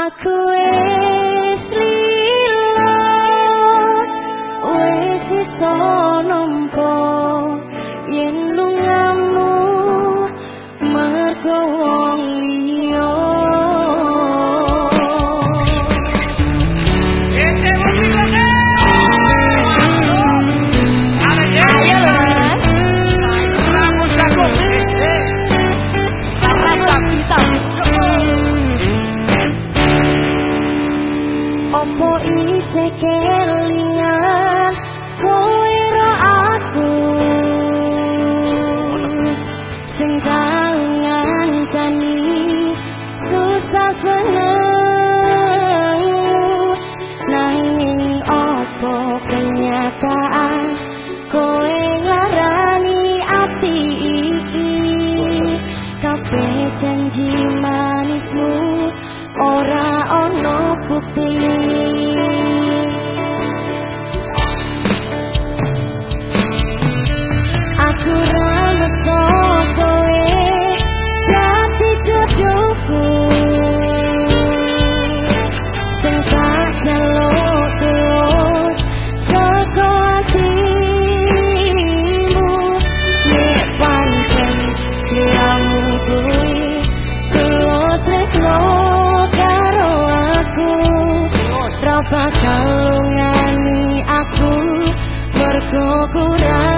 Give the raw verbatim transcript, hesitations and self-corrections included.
Aku wis lila, wis iso nampa yen lungamu mergo wong liya. Opo isih kelingan kowe ro aku sing ngancani susah seneng, nanging opo kenyataan kowe ngarani ati iki kabeh janji manismu ora ono bukti. Aku ra ngerso kowe dadi jodohku sing tak jaluk terus saka atimu. Nek pancen siramu kuwi tulus tresno karo aku, ra bakal ngani aku mergo kurang